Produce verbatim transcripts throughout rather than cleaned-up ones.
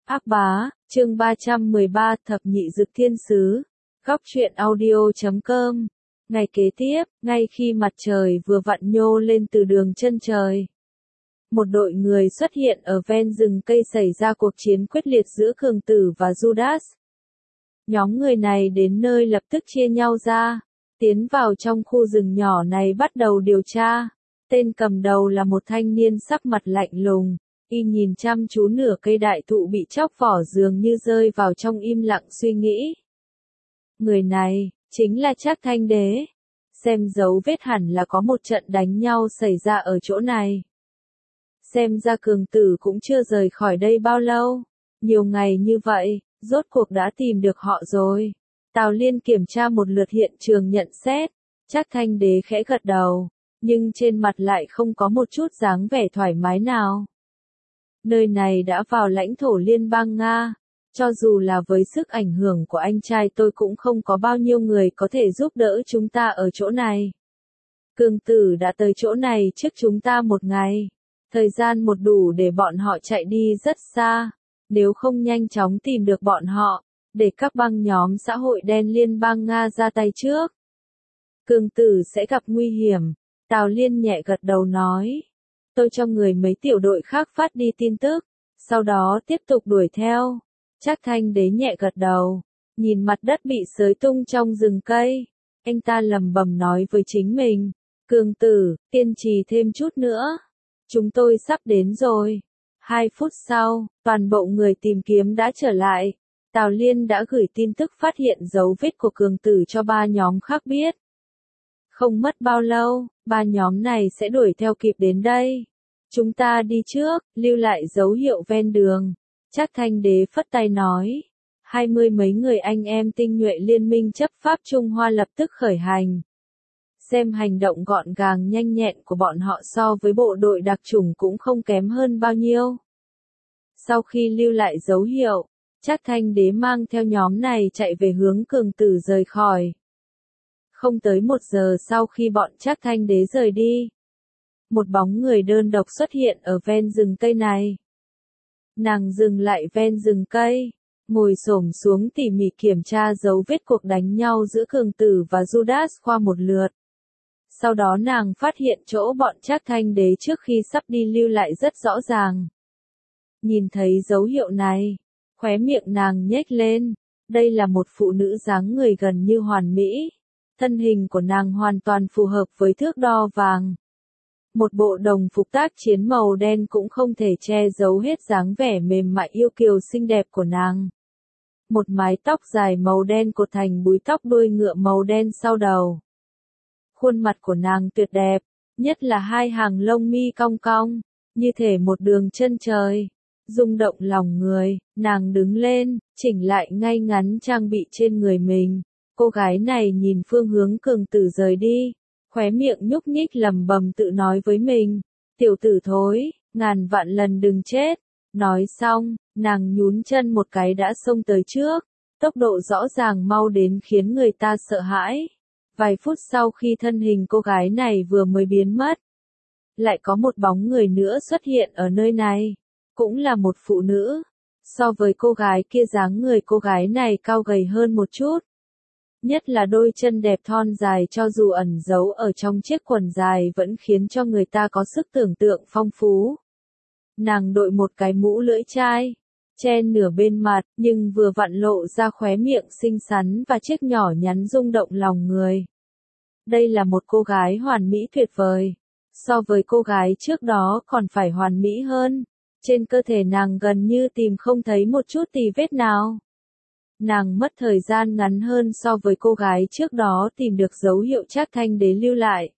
Ác bá, chương ba trăm mười ba thập nhị dực thiên sứ. Góc truyện audio chấm com. Ngày kế tiếp, ngay khi mặt trời vừa vặn nhô lên từ đường chân trời, một đội người xuất hiện ở ven rừng cây xảy ra cuộc chiến quyết liệt giữa Cường Tử và Judas. Nhóm người này đến nơi lập tức chia nhau ra, tiến vào trong khu rừng nhỏ này bắt đầu điều tra. Tên cầm đầu là một thanh niên sắc mặt lạnh lùng, y nhìn chăm chú nửa cây đại thụ bị chóc vỏ dường như rơi vào trong im lặng suy nghĩ. Người này, chính là Trác Thanh Đế. Xem dấu vết hẳn là có một trận đánh nhau xảy ra ở chỗ này. Xem ra Cường Tử cũng chưa rời khỏi đây bao lâu. Nhiều ngày như vậy, rốt cuộc đã tìm được họ rồi. Tào Liên kiểm tra một lượt hiện trường nhận xét. Trác Thanh Đế khẽ gật đầu, nhưng trên mặt lại không có một chút dáng vẻ thoải mái nào. Nơi này đã vào lãnh thổ liên bang Nga. Cho dù là với sức ảnh hưởng của anh trai tôi cũng không có bao nhiêu người có thể giúp đỡ chúng ta ở chỗ này. Cường Tử đã tới chỗ này trước chúng ta một ngày. Thời gian một đủ để bọn họ chạy đi rất xa. Nếu không nhanh chóng tìm được bọn họ, để các băng nhóm xã hội đen liên bang Nga ra tay trước, Cường Tử sẽ gặp nguy hiểm. Tào Liên nhẹ gật đầu nói. Tôi cho người mấy tiểu đội khác phát đi tin tức, sau đó tiếp tục đuổi theo. Trác Thanh Đế nhẹ gật đầu, nhìn mặt đất bị xới tung trong rừng cây. Anh ta lẩm bẩm nói với chính mình, Cường Tử, kiên trì thêm chút nữa. Chúng tôi sắp đến rồi. Hai phút sau, toàn bộ người tìm kiếm đã trở lại. Tào Liên đã gửi tin tức phát hiện dấu vết của Cường Tử cho ba nhóm khác biết. Không mất bao lâu, ba nhóm này sẽ đuổi theo kịp đến đây. Chúng ta đi trước, lưu lại dấu hiệu ven đường. Trác Thanh Đế phất tay nói. Hai mươi mấy người anh em tinh nhuệ liên minh chấp pháp Trung Hoa lập tức khởi hành. Xem hành động gọn gàng nhanh nhẹn của bọn họ so với bộ đội đặc chủng cũng không kém hơn bao nhiêu. Sau khi lưu lại dấu hiệu, Trác Thanh Đế mang theo nhóm này chạy về hướng Cường Tử rời khỏi. Không tới một giờ sau khi bọn Trác Thanh Đế rời đi, một bóng người đơn độc xuất hiện ở ven rừng cây này. Nàng dừng lại ven rừng cây, ngồi xổm xuống tỉ mỉ kiểm tra dấu vết cuộc đánh nhau giữa Cường Tử và Judas qua một lượt. Sau đó nàng phát hiện chỗ bọn Trác Thanh Đế trước khi sắp đi lưu lại rất rõ ràng. Nhìn thấy dấu hiệu này, khóe miệng nàng nhếch lên. Đây là một phụ nữ dáng người gần như hoàn mỹ. Thân hình của nàng hoàn toàn phù hợp với thước đo vàng. Một bộ đồng phục tác chiến màu đen cũng không thể che giấu hết dáng vẻ mềm mại yêu kiều xinh đẹp của nàng. Một mái tóc dài màu đen cột thành búi tóc đuôi ngựa màu đen sau đầu. Khuôn mặt của nàng tuyệt đẹp, nhất là hai hàng lông mi cong cong, như thể một đường chân trời, rung động lòng người. Nàng đứng lên, chỉnh lại ngay ngắn trang bị trên người mình. Cô gái này nhìn phương hướng Cường Tử rời đi, khóe miệng nhúc nhích lẩm bẩm tự nói với mình, tiểu tử thối, ngàn vạn lần đừng chết. Nói xong, nàng nhún chân một cái đã xông tới trước, tốc độ rõ ràng mau đến khiến người ta sợ hãi. Vài phút sau khi thân hình cô gái này vừa mới biến mất, lại có một bóng người nữa xuất hiện ở nơi này, cũng là một phụ nữ. So với cô gái kia dáng người cô gái này cao gầy hơn một chút. Nhất là đôi chân đẹp thon dài cho dù ẩn giấu ở trong chiếc quần dài vẫn khiến cho người ta có sức tưởng tượng phong phú. Nàng đội một cái mũ lưỡi chai, che nửa bên mặt, nhưng vừa vặn lộ ra khóe miệng xinh xắn và chiếc nhỏ nhắn rung động lòng người. Đây là một cô gái hoàn mỹ tuyệt vời. So với cô gái trước đó còn phải hoàn mỹ hơn. Trên cơ thể nàng gần như tìm không thấy một chút tì vết nào. Nàng mất thời gian ngắn hơn so với cô gái trước đó tìm được dấu hiệu Trác Thanh Đế lưu lại.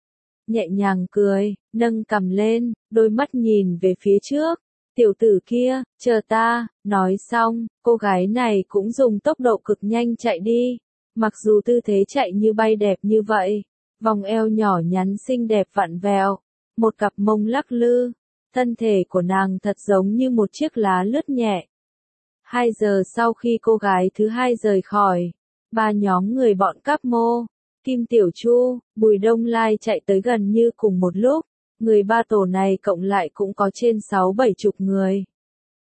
Nhẹ nhàng cười, nâng cằm lên, đôi mắt nhìn về phía trước. Tiểu tử kia, chờ ta. Nói xong, cô gái này cũng dùng tốc độ cực nhanh chạy đi. Mặc dù tư thế chạy như bay đẹp như vậy, vòng eo nhỏ nhắn xinh đẹp vặn vẹo, một cặp mông lắc lư, thân thể của nàng thật giống như một chiếc lá lướt nhẹ. Hai giờ sau khi cô gái thứ hai rời khỏi, ba nhóm người bọn Cáp Mô, Kim Tiểu Chu, Bùi Đông Lai chạy tới gần như cùng một lúc. Người ba tổ này cộng lại cũng có trên sáu bảy chục người.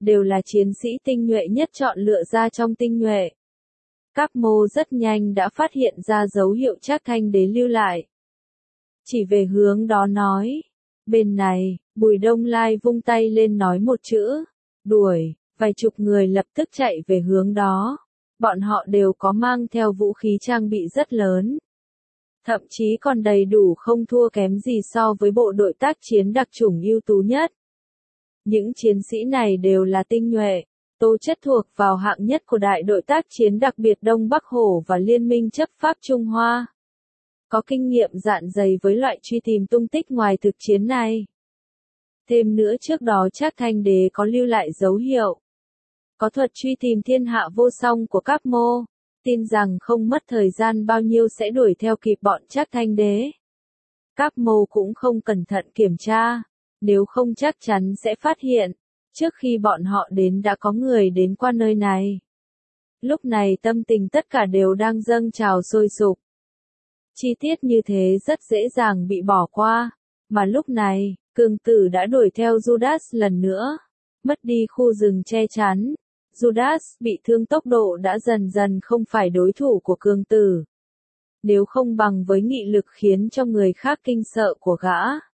đều là chiến sĩ tinh nhuệ nhất chọn lựa ra trong tinh nhuệ. Các mô rất nhanh đã phát hiện ra dấu hiệu Trác Thanh Đế lưu lại. Chỉ về hướng đó nói. Bên này, Bùi Đông Lai vung tay lên nói một chữ. Đuổi, vài chục người lập tức chạy về hướng đó. Bọn họ đều có mang theo vũ khí trang bị rất lớn. Thậm chí còn đầy đủ không thua kém gì so với bộ đội tác chiến đặc chủng ưu tú nhất. Những chiến sĩ này đều là tinh nhuệ, tố chất thuộc vào hạng nhất của đại đội tác chiến đặc biệt Đông Bắc Hổ và Liên minh chấp pháp Trung Hoa. Có kinh nghiệm dạn dày với loại truy tìm tung tích ngoài thực chiến này. Thêm nữa trước đó Trác Thanh Đế có lưu lại dấu hiệu. Có thuật truy tìm thiên hạ vô song của các mô, tin rằng không mất thời gian bao nhiêu sẽ đuổi theo kịp bọn Trác Thanh Đế. Các mô cũng không cẩn thận kiểm tra, nếu không chắc chắn sẽ phát hiện, trước khi bọn họ đến đã có người đến qua nơi này. Lúc này tâm tình tất cả đều đang dâng trào sôi sục. Chi tiết như thế rất dễ dàng bị bỏ qua, mà lúc này, Cường Tử đã đuổi theo Judas lần nữa, mất đi khu rừng che chắn. Judas bị thương tốc độ đã dần dần không phải đối thủ của Cường Tử. Nếu không bằng với nghị lực khiến cho người khác kinh sợ của gã.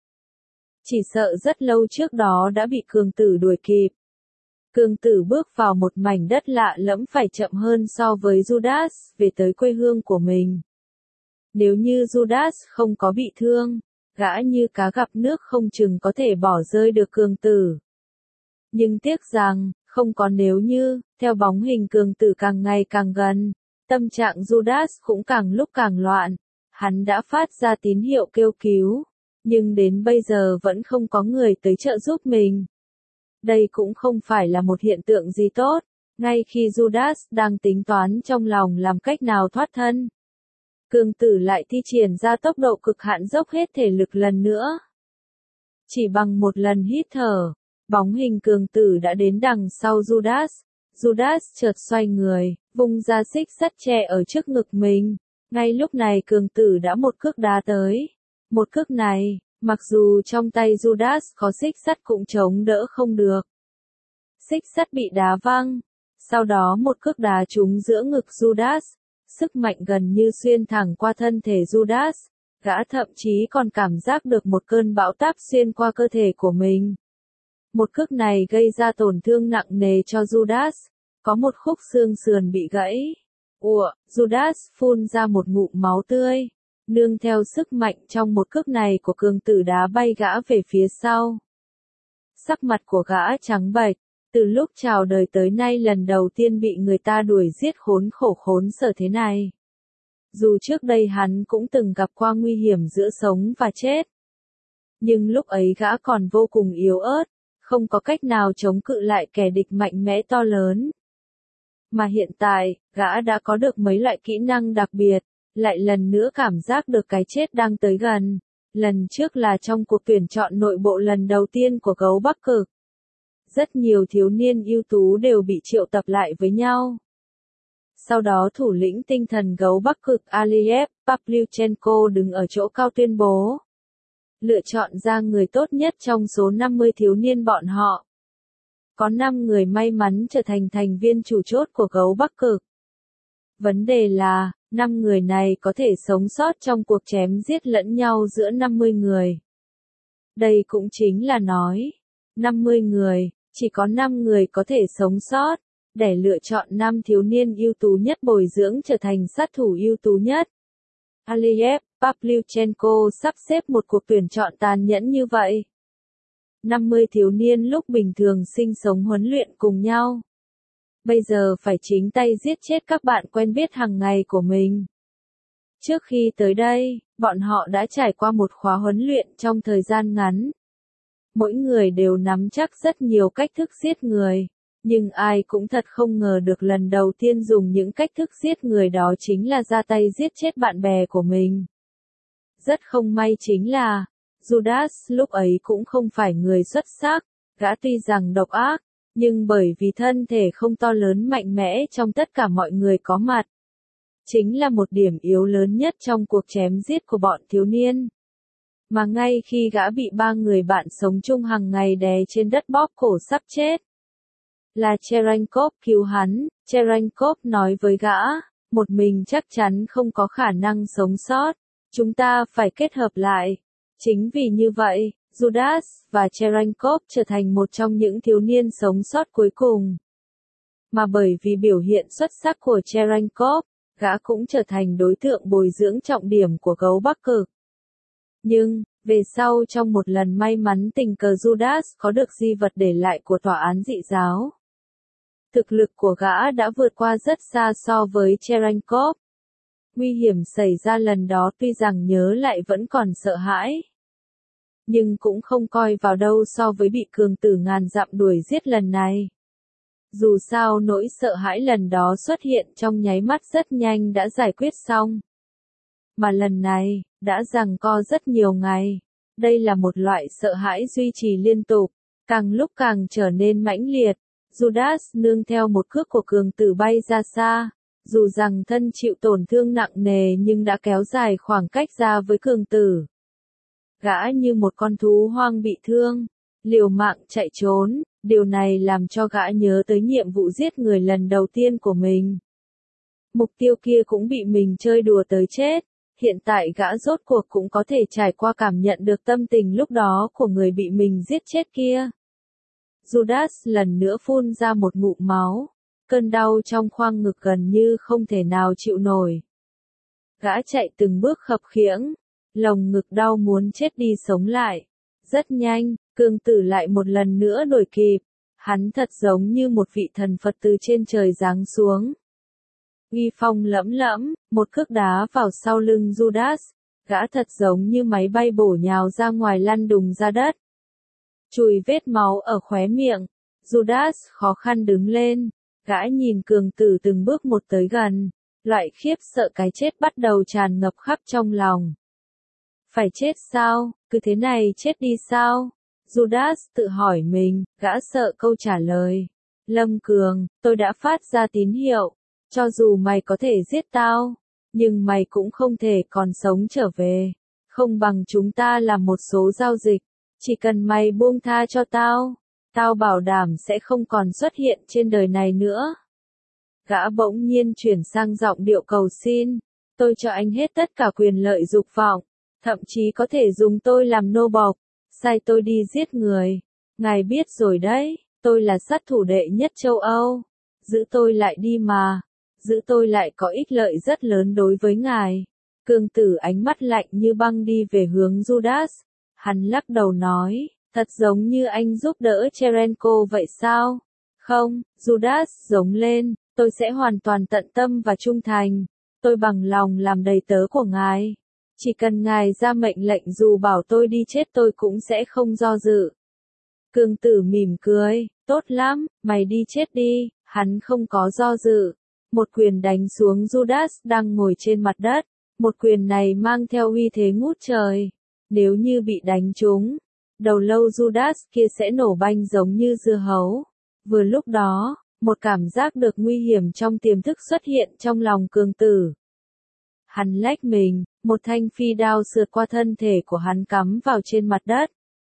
Chỉ sợ rất lâu trước đó đã bị Cường Tử đuổi kịp. Cường Tử bước vào một mảnh đất lạ lẫm phải chậm hơn so với Judas về tới quê hương của mình. Nếu như Judas không có bị thương, gã như cá gặp nước không chừng có thể bỏ rơi được Cường Tử. Nhưng tiếc rằng, không có nếu như, theo bóng hình Cường Tử càng ngày càng gần, tâm trạng Judas cũng càng lúc càng loạn, hắn đã phát ra tín hiệu kêu cứu, nhưng đến bây giờ vẫn không có người tới trợ giúp mình. Đây cũng không phải là một hiện tượng gì tốt, ngay khi Judas đang tính toán trong lòng làm cách nào thoát thân. Cường Tử lại thi triển ra tốc độ cực hạn dốc hết thể lực lần nữa. Chỉ bằng một lần hít thở, bóng hình Cường Tử đã đến đằng sau Judas. Judas chợt xoay người, vung ra xích sắt che ở trước ngực mình. Ngay lúc này Cường Tử đã một cước đá tới. Một cước này, mặc dù trong tay Judas có xích sắt cũng chống đỡ không được. Xích sắt bị đá văng. Sau đó một cước đá trúng giữa ngực Judas. Sức mạnh gần như xuyên thẳng qua thân thể Judas. Gã thậm chí còn cảm giác được một cơn bão táp xuyên qua cơ thể của mình. Một cước này gây ra tổn thương nặng nề cho Judas, có một khúc xương sườn bị gãy. Ủa, Judas phun ra một ngụm máu tươi, nương theo sức mạnh trong một cước này của Cường Tử đá bay gã về phía sau. Sắc mặt của gã trắng bệch, từ lúc chào đời tới nay lần đầu tiên bị người ta đuổi giết khốn khổ khốn sở thế này. Dù trước đây hắn cũng từng gặp qua nguy hiểm giữa sống và chết. Nhưng lúc ấy gã còn vô cùng yếu ớt, không có cách nào chống cự lại kẻ địch mạnh mẽ to lớn. Mà hiện tại, gã đã có được mấy loại kỹ năng đặc biệt, lại lần nữa cảm giác được cái chết đang tới gần. Lần trước là trong cuộc tuyển chọn nội bộ lần đầu tiên của Gấu Bắc Cực. Rất nhiều thiếu niên ưu tú đều bị triệu tập lại với nhau. Sau đó thủ lĩnh tinh thần Gấu Bắc Cực Aliyev Pavlyuchenko đứng ở chỗ cao tuyên bố. Lựa chọn ra người tốt nhất trong số năm mươi thiếu niên bọn họ. Có năm người may mắn trở thành thành viên chủ chốt của Gấu Bắc Cực. Vấn đề là, năm người này có thể sống sót trong cuộc chém giết lẫn nhau giữa năm mươi người. Đây cũng chính là nói, năm mươi người, chỉ có năm người có thể sống sót, để lựa chọn năm thiếu niên ưu tú nhất bồi dưỡng trở thành sát thủ ưu tú nhất. Aliyev Pavlyuchenko sắp xếp một cuộc tuyển chọn tàn nhẫn như vậy. năm mươi thiếu niên lúc bình thường sinh sống huấn luyện cùng nhau. Bây giờ phải chính tay giết chết các bạn quen biết hàng ngày của mình. Trước khi tới đây, bọn họ đã trải qua một khóa huấn luyện trong thời gian ngắn. Mỗi người đều nắm chắc rất nhiều cách thức giết người. Nhưng ai cũng thật không ngờ được lần đầu tiên dùng những cách thức giết người đó chính là ra tay giết chết bạn bè của mình. Rất không may chính là, Judas lúc ấy cũng không phải người xuất sắc, gã tuy rằng độc ác, nhưng bởi vì thân thể không to lớn mạnh mẽ trong tất cả mọi người có mặt. Chính là một điểm yếu lớn nhất trong cuộc chém giết của bọn thiếu niên. Mà ngay khi gã bị ba người bạn sống chung hàng ngày đè trên đất bóp cổ sắp chết. Là Cherenkov cứu hắn, Cherenkov nói với gã, một mình chắc chắn không có khả năng sống sót, chúng ta phải kết hợp lại. Chính vì như vậy, Judas và Cherenkov trở thành một trong những thiếu niên sống sót cuối cùng. Mà bởi vì biểu hiện xuất sắc của Cherenkov, gã cũng trở thành đối tượng bồi dưỡng trọng điểm của gấu Bắc Cực. Nhưng, về sau trong một lần may mắn tình cờ Judas có được di vật để lại của tòa án dị giáo. Thực lực của gã đã vượt qua rất xa so với Cherenkov. Nguy hiểm xảy ra lần đó tuy rằng nhớ lại vẫn còn sợ hãi. Nhưng cũng không coi vào đâu so với bị cường tử ngàn dặm đuổi giết lần này. Dù sao nỗi sợ hãi lần đó xuất hiện trong nháy mắt rất nhanh đã giải quyết xong. Mà lần này, đã giằng co rất nhiều ngày. Đây là một loại sợ hãi duy trì liên tục, càng lúc càng trở nên mãnh liệt. Judas nương theo một cước của cường tử bay ra xa. Dù rằng thân chịu tổn thương nặng nề nhưng đã kéo dài khoảng cách ra với cường tử. Gã như một con thú hoang bị thương, liều mạng chạy trốn, điều này làm cho gã nhớ tới nhiệm vụ giết người lần đầu tiên của mình. Mục tiêu kia cũng bị mình chơi đùa tới chết, hiện tại gã rốt cuộc cũng có thể trải qua cảm nhận được tâm tình lúc đó của người bị mình giết chết kia. Judas lần nữa phun ra một ngụm máu, cơn đau trong khoang ngực gần như không thể nào chịu nổi. Gã chạy từng bước khập khiễng, lồng ngực đau muốn chết đi sống lại. Rất nhanh, cường tử lại một lần nữa đuổi kịp, hắn thật giống như một vị thần Phật từ trên trời giáng xuống. Uy phong lẫm lẫm, một cước đá vào sau lưng Judas, gã thật giống như máy bay bổ nhào ra ngoài lăn đùng ra đất. Chùi vết máu ở khóe miệng, Judas khó khăn đứng lên, gã nhìn cường tử từng bước một tới gần, loại khiếp sợ cái chết bắt đầu tràn ngập khắp trong lòng. Phải chết sao, cứ thế này chết đi sao? Judas tự hỏi mình, gã sợ câu trả lời. Lâm Cường, tôi đã phát ra tín hiệu, cho dù mày có thể giết tao, nhưng mày cũng không thể còn sống trở về. Không bằng chúng ta làm một số giao dịch, chỉ cần mày buông tha cho tao, tao bảo đảm sẽ không còn xuất hiện trên đời này nữa. Gã bỗng nhiên chuyển sang giọng điệu cầu xin, tôi cho anh hết tất cả quyền lợi dục vọng, thậm chí có thể dùng tôi làm nô bộc, sai tôi đi giết người. Ngài biết rồi đấy, tôi là sát thủ đệ nhất châu Âu, giữ tôi lại đi mà, giữ tôi lại có ích lợi rất lớn đối với ngài. Cường tử ánh mắt lạnh như băng đi về hướng Judas, hắn lắc đầu nói, thật giống như anh giúp đỡ Cherenko vậy sao? Không, Judas giống lên, tôi sẽ hoàn toàn tận tâm và trung thành, tôi bằng lòng làm đầy tớ của ngài. Chỉ cần ngài ra mệnh lệnh dù bảo tôi đi chết tôi cũng sẽ không do dự. Cường tử mỉm cười, tốt lắm, mày đi chết đi, hắn không có do dự. Một quyền đánh xuống Judas đang ngồi trên mặt đất, một quyền này mang theo uy thế ngút trời. Nếu như bị đánh trúng, đầu lâu Judas kia sẽ nổ banh giống như dưa hấu. Vừa lúc đó, một cảm giác được nguy hiểm trong tiềm thức xuất hiện trong lòng cường tử. Hắn lách mình, một thanh phi đao sượt qua thân thể của hắn cắm vào trên mặt đất.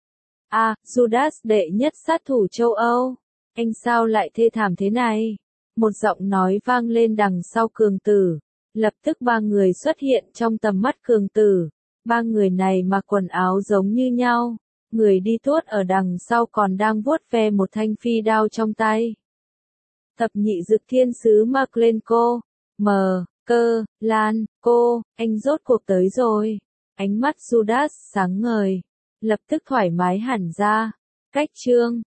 À, Judas đệ nhất sát thủ châu Âu, anh sao lại thê thảm thế này? Một giọng nói vang lên đằng sau cường tử. Lập tức ba người xuất hiện trong tầm mắt cường tử. Ba người này mặc quần áo giống như nhau. Người đi tuốt ở đằng sau còn đang vuốt ve một thanh phi đao trong tay. Thập nhị dực thiên sứ Maklenko, mờ, cơ, lan, cô, anh rốt cuộc tới rồi. Ánh mắt Judas sáng ngời, lập tức thoải mái hẳn ra. Cách chương